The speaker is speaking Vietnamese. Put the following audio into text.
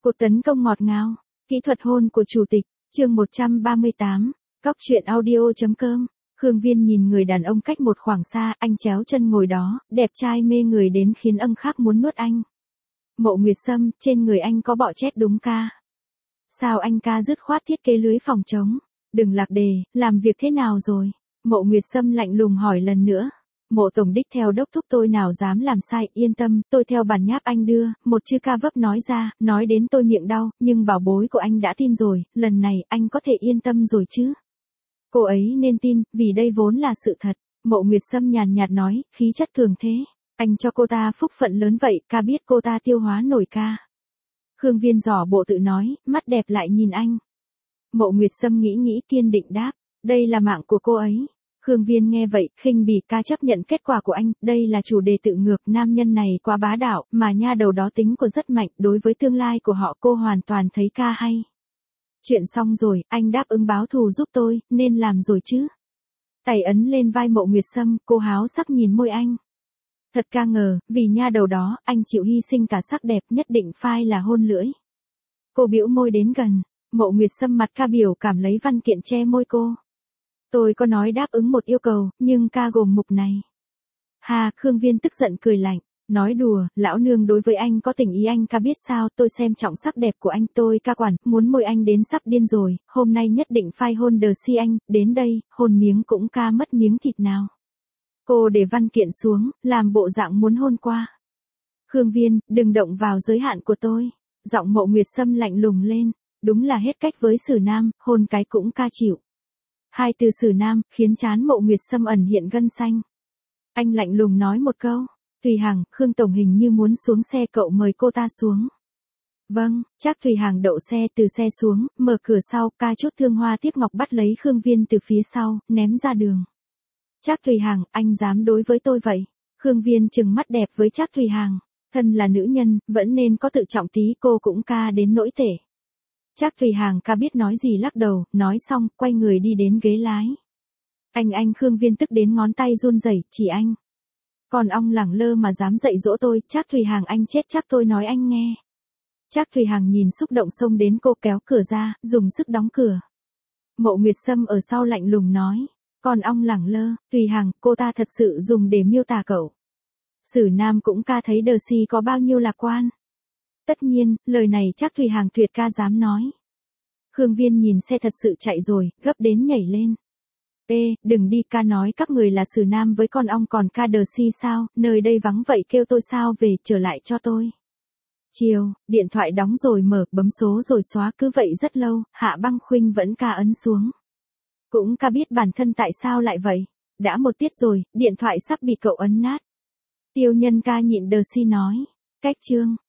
Cuộc tấn công ngọt ngào, kỹ thuật hôn của chủ tịch, chương 138, Cóc truyện audio.com. Khương Viên nhìn người đàn ông cách một khoảng xa, anh chéo chân ngồi đó, đẹp trai mê người đến khiến âng khác muốn nuốt anh. Mộ Nguyệt Sâm, trên người anh có bọ chét đúng ca. Sao anh ca dứt khoát thiết kế lưới phòng chống? Đừng lạc đề, làm việc thế nào rồi? Mộ Nguyệt Sâm lạnh lùng hỏi lần nữa. Mộ tổng đích theo đốc thúc tôi nào dám làm sai, yên tâm, tôi theo bản nháp anh đưa, một chữ ca vấp nói ra, nói đến tôi miệng đau, nhưng bảo bối của anh đã tin rồi, lần này anh có thể yên tâm rồi chứ. Cô ấy nên tin, vì đây vốn là sự thật. Mộ Nguyệt Sâm nhàn nhạt nói, khí chất cường thế. Anh cho cô ta phúc phận lớn vậy, ca biết cô ta tiêu hóa nổi ca. Khương Viên giỏ bộ tự nói, mắt đẹp lại nhìn anh. Mộ Nguyệt Sâm nghĩ kiên định đáp, đây là mạng của cô ấy. Khương Viên nghe vậy, khinh bỉ, ca chấp nhận kết quả của anh, đây là chủ đề tự ngược, nam nhân này quá bá đạo, mà nha đầu đó tính của rất mạnh, đối với tương lai của họ cô hoàn toàn thấy ca hay. Chuyện xong rồi, anh đáp ứng báo thù giúp tôi, nên làm rồi chứ. Tay ấn lên vai Mộ Nguyệt Sâm, cô háo sắc nhìn môi anh. Thật ca ngờ, vì nha đầu đó, anh chịu hy sinh cả sắc đẹp, nhất định phai là hôn lưỡi. Cô bĩu môi đến gần, Mộ Nguyệt Sâm mặt ca biểu cảm lấy văn kiện che môi cô. Tôi có nói đáp ứng một yêu cầu, nhưng ca gồm mục này. Hà, Khương Viên tức giận cười lạnh, nói đùa, lão nương đối với anh có tình ý anh ca biết sao, tôi xem trọng sắc đẹp của anh, tôi ca quản, muốn môi anh đến sắp điên rồi, hôm nay nhất định phai hôn đờ si anh, đến đây, hôn miếng cũng ca mất miếng thịt nào. Cô để văn kiện xuống, làm bộ dạng muốn hôn qua. Khương Viên, đừng động vào giới hạn của tôi. Giọng Mộ Nguyệt Sâm lạnh lùng lên, đúng là hết cách với Sử Nam, hôn cái cũng ca chịu. Hai từ Sử Nam, khiến trán Mộ Nguyệt Sâm ẩn hiện gân xanh. Anh lạnh lùng nói một câu, Thùy Hằng, Khương Tổng hình như muốn xuống xe, cậu mời cô ta xuống. Vâng, chắc Thùy Hằng đậu xe, từ xe xuống, mở cửa sau, ca chút thương hoa tiếc ngọc bắt lấy Khương Viên từ phía sau, ném ra đường. Trác Thùy Hằng, anh dám đối với tôi vậy? Khương Viên trừng mắt đẹp với Trác Thùy Hằng, thân là nữ nhân, vẫn nên có tự trọng tí, cô cũng ca đến nỗi tệ. Trác Thùy Hằng ca biết nói gì lắc đầu, nói xong, quay người đi đến ghế lái. Anh Khương Viên tức đến ngón tay run rẩy, chỉ anh. Còn ong lẳng lơ mà dám dạy dỗ tôi, Trác Thùy Hằng anh chết chắc tôi nói anh nghe. Trác Thùy Hằng nhìn xúc động xông đến cô kéo cửa ra, dùng sức đóng cửa. Mộ Nguyệt Sâm ở sau lạnh lùng nói. Còn ong lẳng lơ, Thùy Hằng, cô ta thật sự dùng để miêu tả cậu. Sử Nam cũng ca thấy đờ si có bao nhiêu lạc quan. Tất nhiên, lời này chắc Thùy Hằng tuyệt ca dám nói. Khương Viên nhìn xe thật sự chạy rồi, gấp đến nhảy lên. Ê, đừng đi, ca nói các người là Sử Nam với con ong còn ca đờ si sao, nơi đây vắng vậy kêu tôi sao về, trở lại cho tôi. Chiều, điện thoại đóng rồi mở, bấm số rồi xóa, cứ vậy rất lâu, Hạ Băng Khuynh vẫn ca ấn xuống. Cũng ca biết bản thân tại sao lại vậy. Đã một tiết rồi, điện thoại sắp bị cậu ấn nát. Tiêu Nhân ca nhịn đờ si nói. Cách chương.